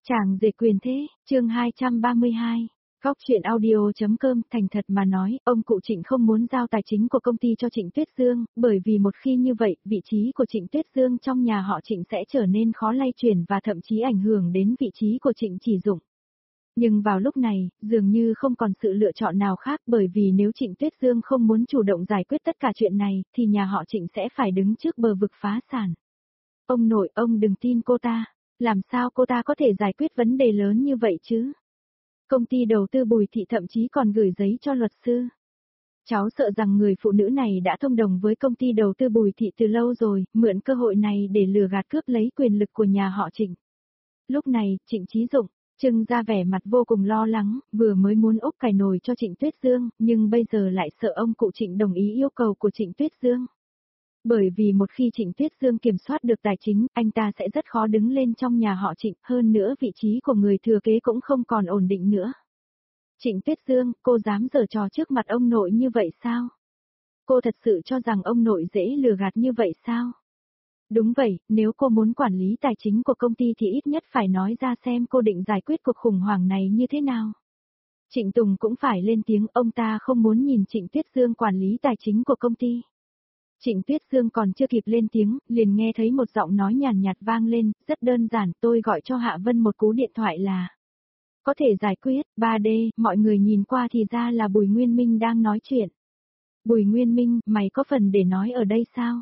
Chàng rể quyền thế, chương 232. Góc chuyện audio.com. Thành thật mà nói, ông cụ Trịnh không muốn giao tài chính của công ty cho Trịnh Tuyết Dương, bởi vì một khi như vậy, vị trí của Trịnh Tuyết Dương trong nhà họ Trịnh sẽ trở nên khó lay chuyển và thậm chí ảnh hưởng đến vị trí của Trịnh Chỉ Dụng. Nhưng vào lúc này, dường như không còn sự lựa chọn nào khác, bởi vì nếu Trịnh Tuyết Dương không muốn chủ động giải quyết tất cả chuyện này, thì nhà họ Trịnh sẽ phải đứng trước bờ vực phá sản. Ông nội, ông đừng tin cô ta. Làm sao cô ta có thể giải quyết vấn đề lớn như vậy chứ? Công ty đầu tư Bùi Thị thậm chí còn gửi giấy cho luật sư. Cháu sợ rằng người phụ nữ này đã thông đồng với công ty đầu tư Bùi Thị từ lâu rồi, mượn cơ hội này để lừa gạt cướp lấy quyền lực của nhà họ Trịnh. Lúc này, Trịnh Chí Dụng trưng ra vẻ mặt vô cùng lo lắng, vừa mới muốn úp cài nồi cho Trịnh Tuyết Dương, nhưng bây giờ lại sợ ông cụ Trịnh đồng ý yêu cầu của Trịnh Tuyết Dương. Bởi vì một khi Trịnh Tuyết Dương kiểm soát được tài chính, anh ta sẽ rất khó đứng lên trong nhà họ Trịnh, hơn nữa vị trí của người thừa kế cũng không còn ổn định nữa. Trịnh Tuyết Dương, cô dám giở trò trước mặt ông nội như vậy sao? Cô thật sự cho rằng ông nội dễ lừa gạt như vậy sao? Đúng vậy, nếu cô muốn quản lý tài chính của công ty thì ít nhất phải nói ra xem cô định giải quyết cuộc khủng hoảng này như thế nào. Trịnh Tùng cũng phải lên tiếng, ông ta không muốn nhìn Trịnh Tuyết Dương quản lý tài chính của công ty. Trịnh Tuyết Dương còn chưa kịp lên tiếng, liền nghe thấy một giọng nói nhàn nhạt vang lên, rất đơn giản, tôi gọi cho Hạ Vân một cú điện thoại là có thể giải quyết. 3D, mọi người nhìn qua thì ra là Bùi Nguyên Minh đang nói chuyện. Bùi Nguyên Minh, mày có phần để nói ở đây sao?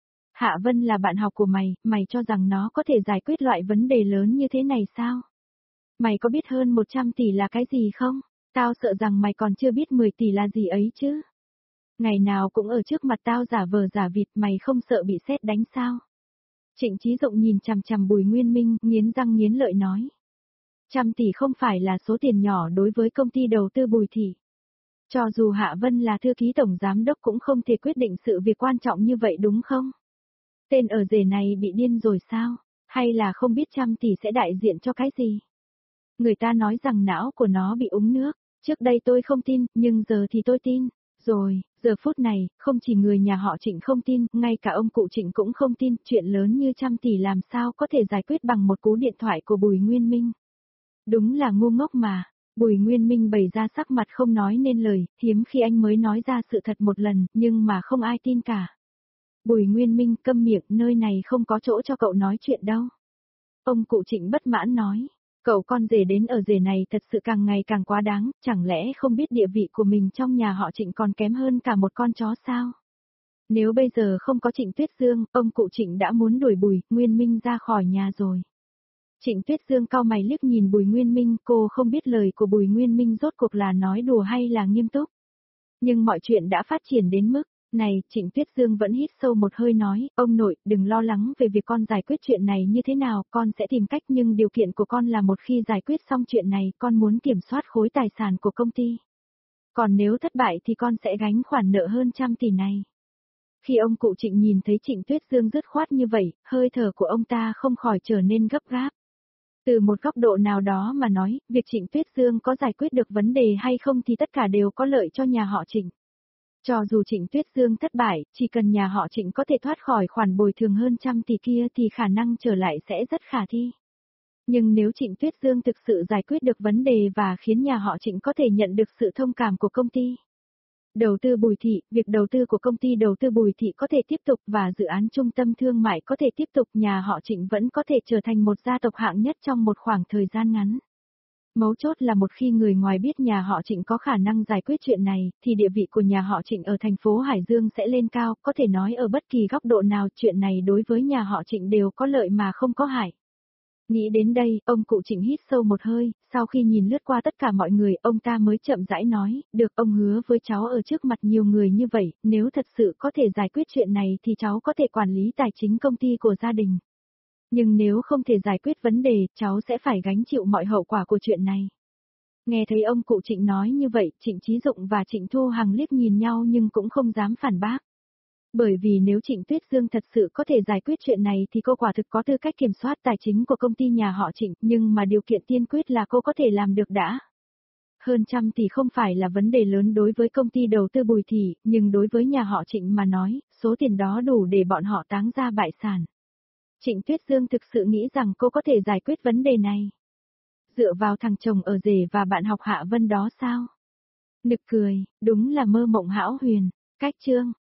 Hạ Vân là bạn học của mày cho rằng nó có thể giải quyết loại vấn đề lớn như thế này sao? Mày có biết hơn 100 tỷ là cái gì không? Tao sợ rằng mày còn chưa biết 10 tỷ là gì ấy chứ. Ngày nào cũng ở trước mặt tao giả vờ giả vịt, mày không sợ bị sét đánh sao? Trịnh Chí Dụng nhìn chằm chằm Bùi Nguyên Minh, nghiến răng nghiến lợi nói. 100 tỷ không phải là số tiền nhỏ đối với công ty đầu tư Bùi Thị. Cho dù Hạ Vân là thư ký tổng giám đốc cũng không thể quyết định sự việc quan trọng như vậy đúng không? Tên ở rể này bị điên rồi sao? Hay là không biết 100 tỷ sẽ đại diện cho cái gì? Người ta nói rằng não của nó bị úng nước. Trước đây tôi không tin, nhưng giờ thì tôi tin. Rồi, giờ phút này, không chỉ người nhà họ Trịnh không tin, ngay cả ông cụ Trịnh cũng không tin, chuyện lớn như 100 tỷ làm sao có thể giải quyết bằng một cú điện thoại của Bùi Nguyên Minh. Đúng là ngu ngốc mà. Bùi Nguyên Minh bày ra sắc mặt không nói nên lời, hiếm khi anh mới nói ra sự thật một lần, nhưng mà không ai tin cả. Bùi Nguyên Minh, câm miệng, nơi này không có chỗ cho cậu nói chuyện đâu. Ông cụ Trịnh bất mãn nói. Cậu con rể đến ở rể này thật sự càng ngày càng quá đáng, chẳng lẽ không biết địa vị của mình trong nhà họ Trịnh còn kém hơn cả một con chó sao? Nếu bây giờ không có Trịnh Tuyết Dương, ông cụ Trịnh đã muốn đuổi Bùi Nguyên Minh ra khỏi nhà rồi. Trịnh Tuyết Dương cau mày liếc nhìn Bùi Nguyên Minh, cô không biết lời của Bùi Nguyên Minh rốt cuộc là nói đùa hay là nghiêm túc. Nhưng mọi chuyện đã phát triển đến mức này, Trịnh Tuyết Dương vẫn hít sâu một hơi nói, ông nội, đừng lo lắng về việc con giải quyết chuyện này như thế nào, con sẽ tìm cách, nhưng điều kiện của con là một khi giải quyết xong chuyện này, con muốn kiểm soát khối tài sản của công ty. Còn nếu thất bại thì con sẽ gánh khoản nợ hơn 100 tỷ này. Khi ông cụ Trịnh nhìn thấy Trịnh Tuyết Dương dứt khoát như vậy, hơi thở của ông ta không khỏi trở nên gấp gáp. Từ một góc độ nào đó mà nói, việc Trịnh Tuyết Dương có giải quyết được vấn đề hay không thì tất cả đều có lợi cho nhà họ Trịnh. Cho dù Trịnh Tuyết Dương thất bại, chỉ cần nhà họ Trịnh có thể thoát khỏi khoản bồi thường hơn 100 tỷ kia thì khả năng trở lại sẽ rất khả thi. Nhưng nếu Trịnh Tuyết Dương thực sự giải quyết được vấn đề và khiến nhà họ Trịnh có thể nhận được sự thông cảm của công ty đầu tư Bùi Thị, việc đầu tư của công ty đầu tư Bùi Thị có thể tiếp tục và dự án trung tâm thương mại có thể tiếp tục, nhà họ Trịnh vẫn có thể trở thành một gia tộc hạng nhất trong một khoảng thời gian ngắn. Mấu chốt là một khi người ngoài biết nhà họ Trịnh có khả năng giải quyết chuyện này, thì địa vị của nhà họ Trịnh ở thành phố Hải Dương sẽ lên cao, có thể nói ở bất kỳ góc độ nào chuyện này đối với nhà họ Trịnh đều có lợi mà không có hại. Nghĩ đến đây, ông cụ Trịnh hít sâu một hơi, sau khi nhìn lướt qua tất cả mọi người, ông ta mới chậm rãi nói, được, ông hứa với cháu ở trước mặt nhiều người như vậy, nếu thật sự có thể giải quyết chuyện này thì cháu có thể quản lý tài chính công ty của gia đình. Nhưng nếu không thể giải quyết vấn đề, cháu sẽ phải gánh chịu mọi hậu quả của chuyện này. Nghe thấy ông cụ Trịnh nói như vậy, Trịnh Chí Dụng và Trịnh Thu Hằng liếc nhìn nhau nhưng cũng không dám phản bác. Bởi vì nếu Trịnh Tuyết Dương thật sự có thể giải quyết chuyện này thì cô quả thực có tư cách kiểm soát tài chính của công ty nhà họ Trịnh, nhưng mà điều kiện tiên quyết là cô có thể làm được đã. Hơn 100 tỷ không phải là vấn đề lớn đối với công ty đầu tư Bùi Thị, nhưng đối với nhà họ Trịnh mà nói, số tiền đó đủ để bọn họ táng ra bại sản. Trịnh Tuyết Dương thực sự nghĩ rằng cô có thể giải quyết vấn đề này. Dựa vào thằng chồng ở rể và bạn học Hạ Vân đó sao? Nực cười, đúng là mơ mộng hão huyền. Cách chương